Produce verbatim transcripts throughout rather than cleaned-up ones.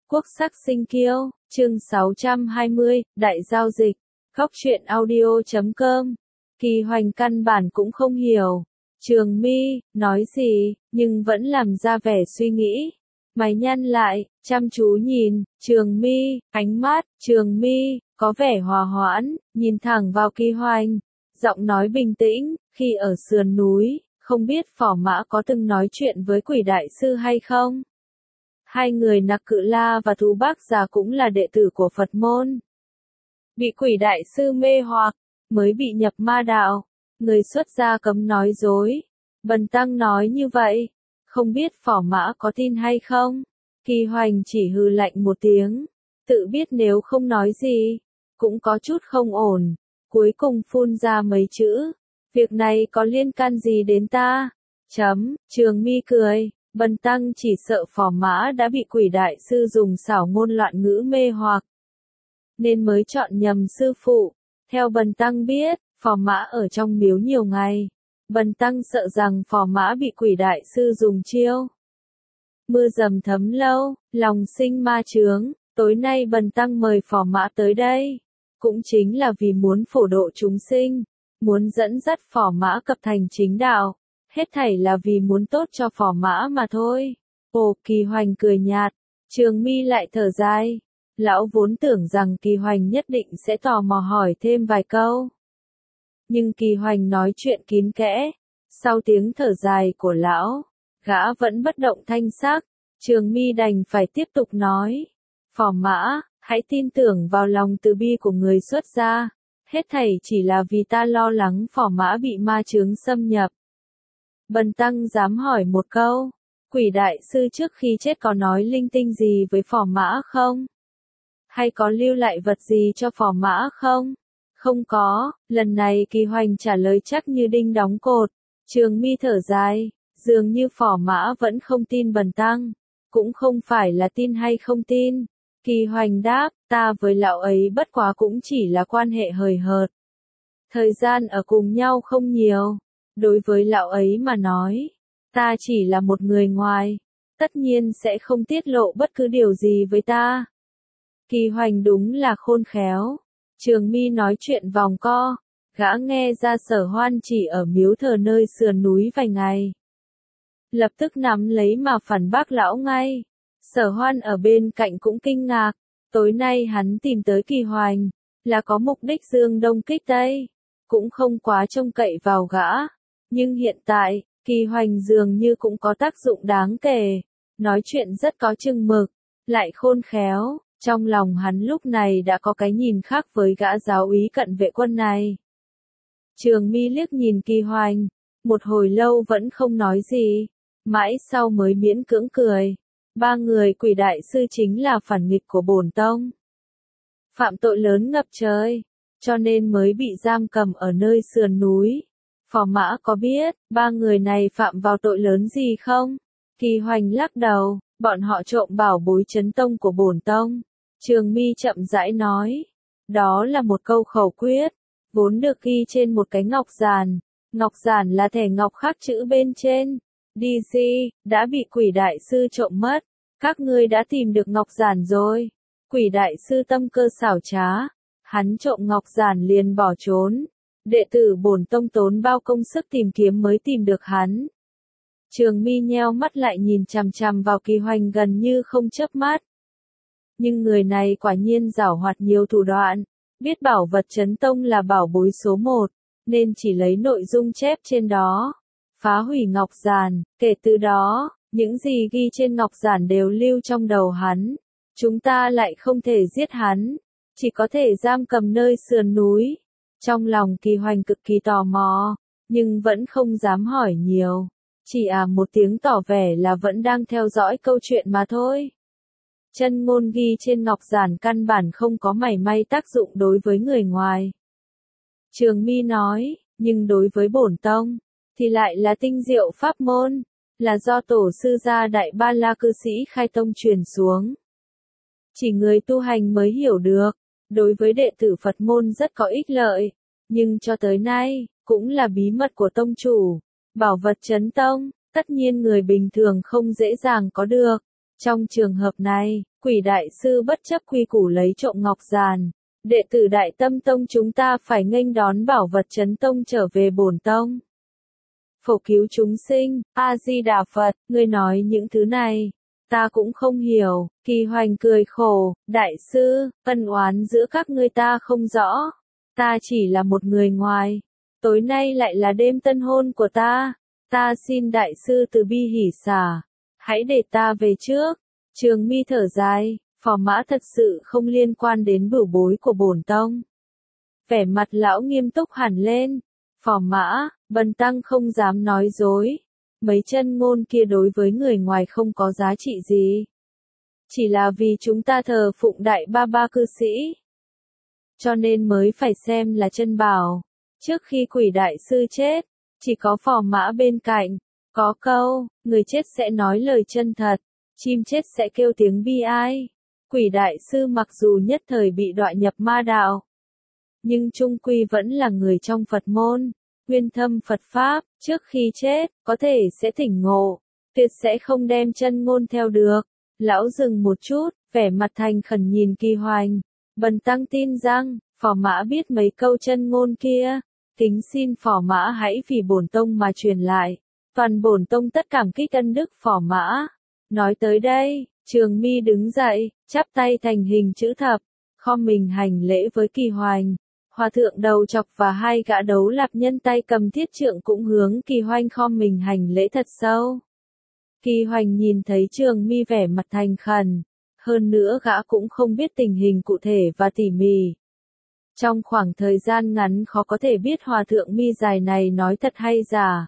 Quốc sắc sinh kiêu, chương sáu trăm hai mươi, đại giao dịch, góc truyện audio chấm com. Kỳ Hoành căn bản cũng không hiểu. Trường Mi, nói gì, nhưng vẫn làm ra vẻ suy nghĩ. Mày nhăn lại, chăm chú nhìn, Trường Mi, ánh mắt, Trường Mi, có vẻ hòa hoãn, nhìn thẳng vào Kỳ Hoành. Giọng nói bình tĩnh, khi ở sườn núi, không biết Phỏ Mã có từng nói chuyện với Quỷ Đại Sư hay không? Hai người Nặc Cự La và Thú Bác Già cũng là đệ tử của Phật môn. Bị Quỷ Đại Sư mê hoặc, mới bị nhập ma đạo. Người xuất gia cấm nói dối. Bần tăng nói như vậy, không biết Phỏ Mã có tin hay không? Kỳ Hoành chỉ hừ lạnh một tiếng, tự biết nếu không nói gì, cũng có chút không ổn, cuối cùng phun ra mấy chữ. Việc này có liên can gì đến ta? Chấm, Trường Mi cười. Bần tăng chỉ sợ Phỏ Mã đã bị Quỷ Đại Sư dùng xảo ngôn loạn ngữ mê hoặc, nên mới chọn nhầm sư phụ. Theo bần tăng biết, Phỏ Mã ở trong miếu nhiều ngày. Bần tăng sợ rằng Phỏ Mã bị Quỷ Đại Sư dùng chiêu mưa dầm thấm lâu, lòng sinh ma chướng. Tối nay bần tăng mời Phỏ Mã tới đây, cũng chính là vì muốn phổ độ chúng sinh, muốn dẫn dắt Phỏ Mã cập thành chính đạo. Hết thảy là vì muốn tốt cho Phỏ Mã mà thôi. Ồ, Kỳ Hoành cười nhạt. Trường Mi lại thở dài. Lão vốn tưởng rằng Kỳ Hoành nhất định sẽ tò mò hỏi thêm vài câu. Nhưng Kỳ Hoành nói chuyện kín kẽ. Sau tiếng thở dài của lão, gã vẫn bất động thanh sắc. Trường Mi đành phải tiếp tục nói. Phỏ Mã, hãy tin tưởng vào lòng từ bi của người xuất gia. Hết thảy chỉ là vì ta lo lắng Phỏ Mã bị ma chướng xâm nhập. Bần tăng dám hỏi một câu, Quỷ Đại Sư trước khi chết có nói linh tinh gì với Phỏ Mã không? Hay có lưu lại vật gì cho Phỏ Mã không? Không có. Lần này Kỳ Hoành trả lời chắc như đinh đóng cột. Trường Mi thở dài, dường như Phỏ Mã vẫn không tin bần tăng, cũng không phải là tin hay không tin. Kỳ Hoành đáp, ta với lão ấy bất quá cũng chỉ là quan hệ hời hợt. Thời gian ở cùng nhau không nhiều. Đối với lão ấy mà nói, ta chỉ là một người ngoài, tất nhiên sẽ không tiết lộ bất cứ điều gì với ta. Kỳ Hoành đúng là khôn khéo. Trường Mi nói chuyện vòng co, gã nghe ra Sở Hoan chỉ ở miếu thờ nơi sườn núi vài ngày. Lập tức nắm lấy mà phản bác lão ngay. Sở Hoan ở bên cạnh cũng kinh ngạc, tối nay hắn tìm tới Kỳ Hoành, là có mục đích dương đông kích tây, cũng không quá trông cậy vào gã. Nhưng hiện tại, Kỳ Hoành dường như cũng có tác dụng đáng kể, nói chuyện rất có chừng mực, lại khôn khéo, trong lòng hắn lúc này đã có cái nhìn khác với gã giáo úy cận vệ quân này. Trường Mi liếc nhìn Kỳ Hoành, một hồi lâu vẫn không nói gì, mãi sau mới miễn cưỡng cười. Ba người Quỷ Đại Sư chính là phản nghịch của bổn tông, phạm tội lớn ngập trời, cho nên mới bị giam cầm ở nơi sườn núi. Phỏ Mã có biết, ba người này phạm vào tội lớn gì không? Kỳ Hoành lắc đầu, bọn họ trộm bảo bối chấn tông của bổn tông. Trường Mi chậm rãi nói, đó là một câu khẩu quyết, vốn được ghi trên một cái ngọc giản. Ngọc giản là thẻ ngọc khắc chữ bên trên. Đi gì, đã bị Quỷ Đại Sư trộm mất. Các ngươi đã tìm được ngọc giản rồi. Quỷ Đại Sư tâm cơ xảo trá, hắn trộm ngọc giản liền bỏ trốn. Đệ tử bổn tông tốn bao công sức tìm kiếm mới tìm được hắn. Trường Mi nheo mắt lại nhìn chằm chằm vào Kỳ Hoành gần như không chớp mắt. Nhưng người này quả nhiên giảo hoạt nhiều thủ đoạn, biết bảo vật chấn tông là bảo bối số một, nên chỉ lấy nội dung chép trên đó, phá hủy ngọc giản. Kể từ đó, những gì ghi trên ngọc giản đều lưu trong đầu hắn. Chúng ta lại không thể giết hắn, chỉ có thể giam cầm nơi sườn núi. Trong lòng Kỳ Hoành cực kỳ tò mò, nhưng vẫn không dám hỏi nhiều. Chỉ à một tiếng tỏ vẻ là vẫn đang theo dõi câu chuyện mà thôi. Chân ngôn ghi trên ngọc giản căn bản không có mảy may tác dụng đối với người ngoài. Trường Mi nói, nhưng đối với bổn tông, thì lại là tinh diệu pháp môn, là do tổ sư gia Đại Ba La cư sĩ khai tông truyền xuống. Chỉ người tu hành mới hiểu được. Đối với đệ tử Phật môn rất có ích lợi, nhưng cho tới nay, cũng là bí mật của tông chủ. Bảo vật chấn tông, tất nhiên người bình thường không dễ dàng có được. Trong trường hợp này, Quỷ đại sư bất chấp quy củ lấy trộm ngọc giàn. Đệ tử Đại Tâm Tông chúng ta phải nghênh đón bảo vật Chấn Tông trở về bổn tông. Phổ cứu chúng sinh, A-di-đà Phật, ngươi nói những thứ này, ta cũng không hiểu. Kỳ Hoành cười khổ, đại sư, ân oán giữa các ngươi ta không rõ. Ta chỉ là một người ngoài. Tối nay lại là đêm tân hôn của ta. Ta xin đại sư từ bi hỷ xả. Hãy để ta về trước. Trường Mi thở dài, Phò Mã thật sự không liên quan đến bửu bối của bổn tông. Vẻ mặt lão nghiêm túc hẳn lên. Phò Mã, bần tăng không dám nói dối. Mấy chân ngôn kia đối với người ngoài không có giá trị gì. Chỉ là vì chúng ta thờ phụng đại ba ba cư sĩ. Cho nên mới phải xem là chân bảo. Trước khi Quỷ đại sư chết, chỉ có Phò Mã bên cạnh. Có câu, người chết sẽ nói lời chân thật, chim chết sẽ kêu tiếng bi ai. Quỷ đại sư mặc dù nhất thời bị đọa nhập ma đạo, nhưng chung quy vẫn là người trong Phật môn, uyên thâm Phật Pháp, trước khi chết, có thể sẽ tỉnh ngộ, tuyệt sẽ không đem chân ngôn theo được. Lão dừng một chút, vẻ mặt thành khẩn nhìn Kỳ Hoành. Bần tăng tin rằng, Phò Mã biết mấy câu chân ngôn kia, kính xin Phò Mã hãy vì bổn tông mà truyền lại. Toàn bổn tông tất cảm kích ân đức Phò Mã. Nói tới đây, Trường Mi đứng dậy, chắp tay thành hình chữ thập, khom mình hành lễ với Kỳ Hoành. Hòa thượng đầu chọc và hai gã đấu lạp nhân tay cầm thiết trượng cũng hướng Kỳ Hoành khom mình hành lễ thật sâu. Kỳ Hoành nhìn thấy Trường Mi vẻ mặt thành khẩn, hơn nữa gã cũng không biết tình hình cụ thể và tỉ mỉ. Trong khoảng thời gian ngắn khó có thể biết hòa thượng mi dài này nói thật hay giả.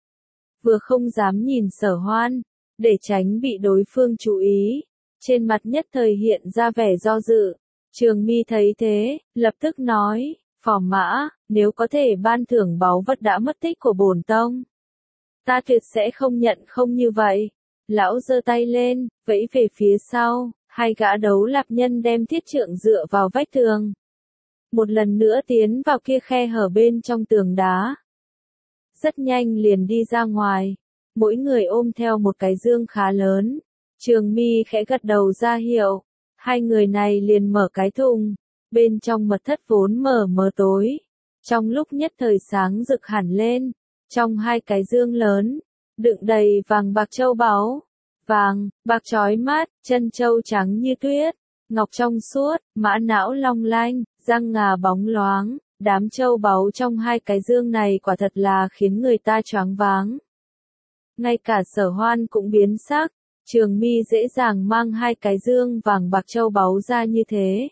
Vừa không dám nhìn Sở Hoan, để tránh bị đối phương chú ý, trên mặt nhất thời hiện ra vẻ do dự. Trường Mi thấy thế, lập tức nói, Phò Mã, nếu có thể ban thưởng báu vật đã mất tích của bổn tông, ta tuyệt sẽ không nhận không như vậy. Lão giơ tay lên, vẫy về phía sau, hai gã đấu lạp nhân đem thiết trượng dựa vào vách tường. Một lần nữa tiến vào kia khe hở bên trong tường đá. Rất nhanh liền đi ra ngoài, mỗi người ôm theo một cái dương khá lớn. Trường Mi khẽ gật đầu ra hiệu, hai người này liền mở cái thùng, bên trong mật thất vốn mờ mờ tối, trong lúc nhất thời sáng rực hẳn lên. Trong hai cái dương lớn, đựng đầy vàng bạc châu báu, vàng, bạc chói mắt, chân châu trắng như tuyết, ngọc trong suốt, mã não long lanh, răng ngà bóng loáng. Đám châu báu trong hai cái dương này quả thật là khiến người ta choáng váng. Ngay cả Sở Hoan cũng biến sắc, Trường Mi dễ dàng mang hai cái dương vàng bạc châu báu ra như thế.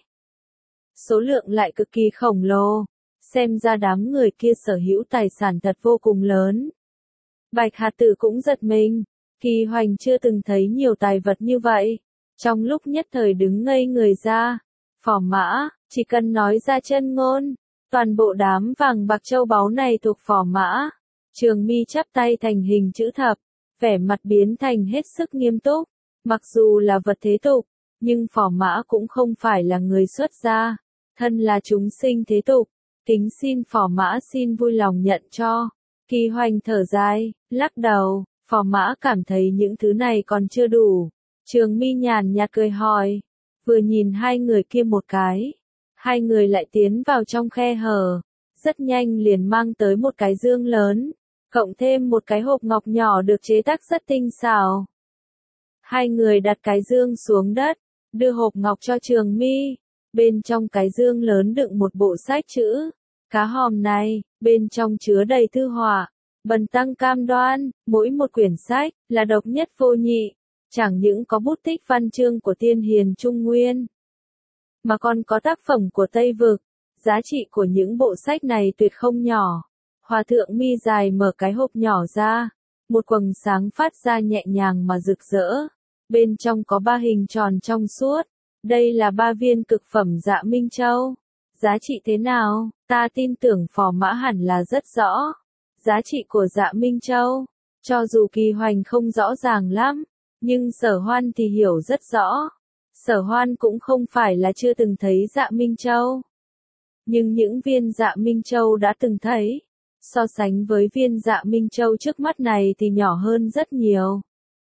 Số lượng lại cực kỳ khổng lồ, xem ra đám người kia sở hữu tài sản thật vô cùng lớn. Bạch Hạt Tử cũng giật mình, Kỳ Hoành chưa từng thấy nhiều tài vật như vậy, trong lúc nhất thời đứng ngây người ra. Phò Mã, chỉ cần nói ra chân ngôn, toàn bộ đám vàng bạc châu báu này thuộc Phò Mã. Trường Mi chắp tay thành hình chữ thập, vẻ mặt biến thành hết sức nghiêm túc. Mặc dù là vật thế tục, nhưng Phò Mã cũng không phải là người xuất gia, thân là chúng sinh thế tục, kính xin Phò Mã xin vui lòng nhận cho. Kỳ Hoành thở dài, lắc đầu, Phò Mã cảm thấy những thứ này còn chưa đủ. Trường Mi nhàn nhạt cười hỏi, vừa nhìn hai người kia một cái, hai người lại tiến vào trong khe hở, rất nhanh liền mang tới một cái dương lớn, cộng thêm một cái hộp ngọc nhỏ được chế tác rất tinh xảo. Hai người đặt cái dương xuống đất, đưa hộp ngọc cho Trường Mi, bên trong cái dương lớn đựng một bộ sách chữ, cá hòm này, bên trong chứa đầy thư họa, bần tăng cam đoan, mỗi một quyển sách, là độc nhất vô nhị, chẳng những có bút tích văn chương của tiên hiền Trung Nguyên, mà còn có tác phẩm của Tây Vực, giá trị của những bộ sách này tuyệt không nhỏ. Hòa thượng mi dài mở cái hộp nhỏ ra, một quầng sáng phát ra nhẹ nhàng mà rực rỡ, bên trong có ba hình tròn trong suốt, đây là ba viên cực phẩm Dạ Minh Châu. Giá trị thế nào, ta tin tưởng Phò Mã hẳn là rất rõ. Giá trị của Dạ Minh Châu, cho dù Kỳ Hoành không rõ ràng lắm, nhưng Sở Hoan thì hiểu rất rõ. Sở Hoan cũng không phải là chưa từng thấy Dạ Minh Châu, nhưng những viên Dạ Minh Châu đã từng thấy, so sánh với viên Dạ Minh Châu trước mắt này thì nhỏ hơn rất nhiều.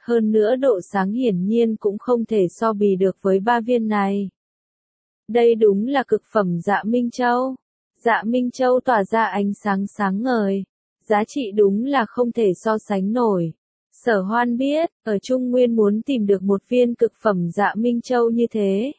hơn nữa độ sáng hiển nhiên cũng không thể so bì được với ba viên này. Đây đúng là cực phẩm Dạ Minh Châu. Dạ Minh Châu tỏa ra ánh sáng sáng ngời, giá trị đúng là không thể so sánh nổi. Sở Hoan biết, ở Trung Nguyên muốn tìm được một viên cực phẩm Dạ Minh Châu như thế,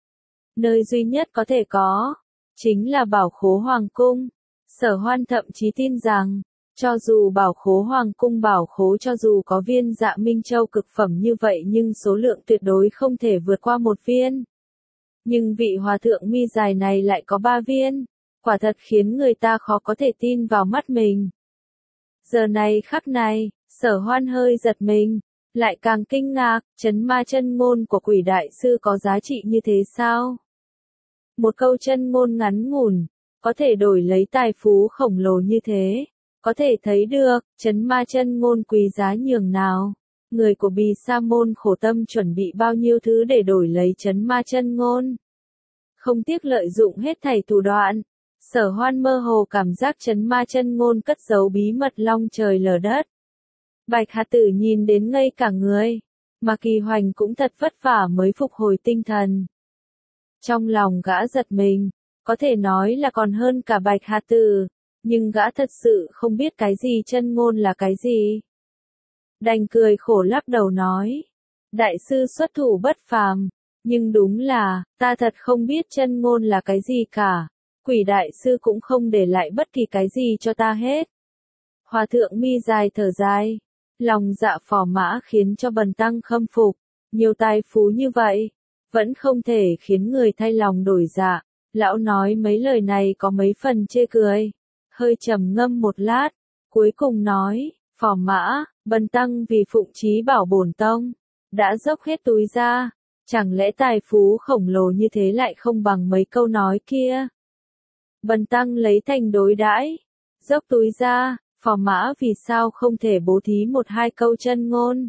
nơi duy nhất có thể có, chính là Bảo Khố Hoàng Cung. Sở Hoan thậm chí tin rằng, cho dù Bảo Khố Hoàng Cung bảo khố cho dù có viên Dạ Minh Châu cực phẩm như vậy nhưng số lượng tuyệt đối không thể vượt qua một viên. Nhưng vị hòa thượng mi dài này lại có ba viên, quả thật khiến người ta khó có thể tin vào mắt mình. Giờ này khắc này, Sở Hoan hơi giật mình, lại càng kinh ngạc, chấn ma chân ngôn của Quỷ Đại Sư có giá trị như thế sao? Một câu chân ngôn ngắn ngủn, có thể đổi lấy tài phú khổng lồ như thế, có thể thấy được, chấn ma chân ngôn quý giá nhường nào. Người của Bì Sa Môn khổ tâm chuẩn bị bao nhiêu thứ để đổi lấy chấn ma chân ngôn. Không tiếc lợi dụng hết thảy thủ đoạn. Sở Hoan mơ hồ cảm giác chấn ma chân ngôn cất giấu bí mật long trời lở đất. Bạch Hạt Tử nhìn đến ngây cả người, mà Kỳ Hoành cũng thật vất vả mới phục hồi tinh thần. Trong lòng gã giật mình, có thể nói là còn hơn cả Bạch Hạt Tử, nhưng gã thật sự không biết cái gì chân ngôn là cái gì. Đành cười khổ lắc đầu nói, đại sư xuất thủ bất phàm, nhưng đúng là, ta thật không biết chân ngôn là cái gì cả. Quỷ Đại Sư cũng không để lại bất kỳ cái gì cho ta hết. Hòa thượng mi dài thở dài, lòng dạ phò mã khiến cho Bần Tăng khâm phục, nhiều tài phú như vậy, vẫn không thể khiến người thay lòng đổi dạ. Lão nói mấy lời này có mấy phần chê cười, hơi trầm ngâm một lát, cuối cùng nói, phò mã, Bần Tăng vì phụng chí bảo bổn tông, đã dốc hết túi ra, chẳng lẽ tài phú khổng lồ như thế lại không bằng mấy câu nói kia. Bần Tăng lấy thành đối đãi, dốc túi ra, phò mã vì sao không thể bố thí một hai câu chân ngôn.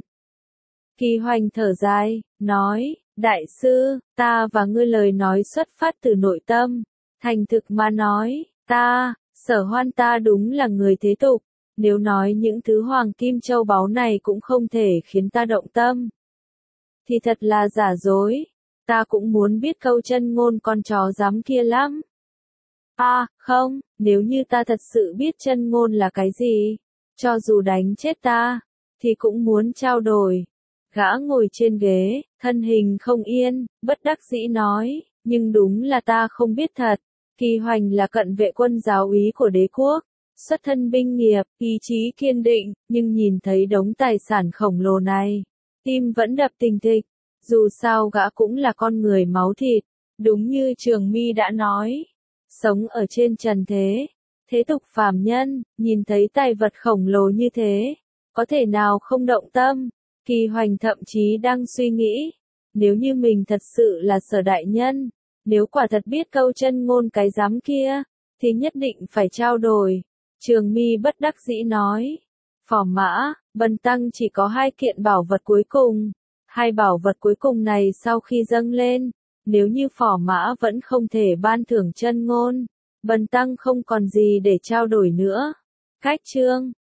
Kỳ Hoành thở dài, nói, đại sư, ta và ngươi lời nói xuất phát từ nội tâm, thành thực mà nói, ta, Sở Hoan ta đúng là người thế tục, nếu nói những thứ hoàng kim châu báu này cũng không thể khiến ta động tâm, thì thật là giả dối, ta cũng muốn biết câu chân ngôn con chó dám kia lắm. À, không, nếu như ta thật sự biết chân ngôn là cái gì, cho dù đánh chết ta, thì cũng muốn trao đổi. Gã ngồi trên ghế, thân hình không yên, bất đắc dĩ nói, nhưng đúng là ta không biết thật. Kỳ Hoành là cận vệ quân giáo úy của đế quốc, xuất thân binh nghiệp, ý chí kiên định, nhưng nhìn thấy đống tài sản khổng lồ này, tim vẫn đập thình thịch. Dù sao gã cũng là con người máu thịt, đúng như Trường Mi đã nói. Sống ở trên trần thế, thế tục phàm nhân, nhìn thấy tài vật khổng lồ như thế, có thể nào không động tâm. Kỳ Hoành thậm chí đang suy nghĩ, nếu như mình thật sự là Sở đại nhân, nếu quả thật biết câu chân ngôn cái giám kia, thì nhất định phải trao đổi. Trường Mi bất đắc dĩ nói, phò mã, Bần Tăng chỉ có hai kiện bảo vật cuối cùng. Hai bảo vật cuối cùng này sau khi dâng lên, nếu như phò mã vẫn không thể ban thưởng chân ngôn, Bần Tăng không còn gì để trao đổi nữa. Cách chương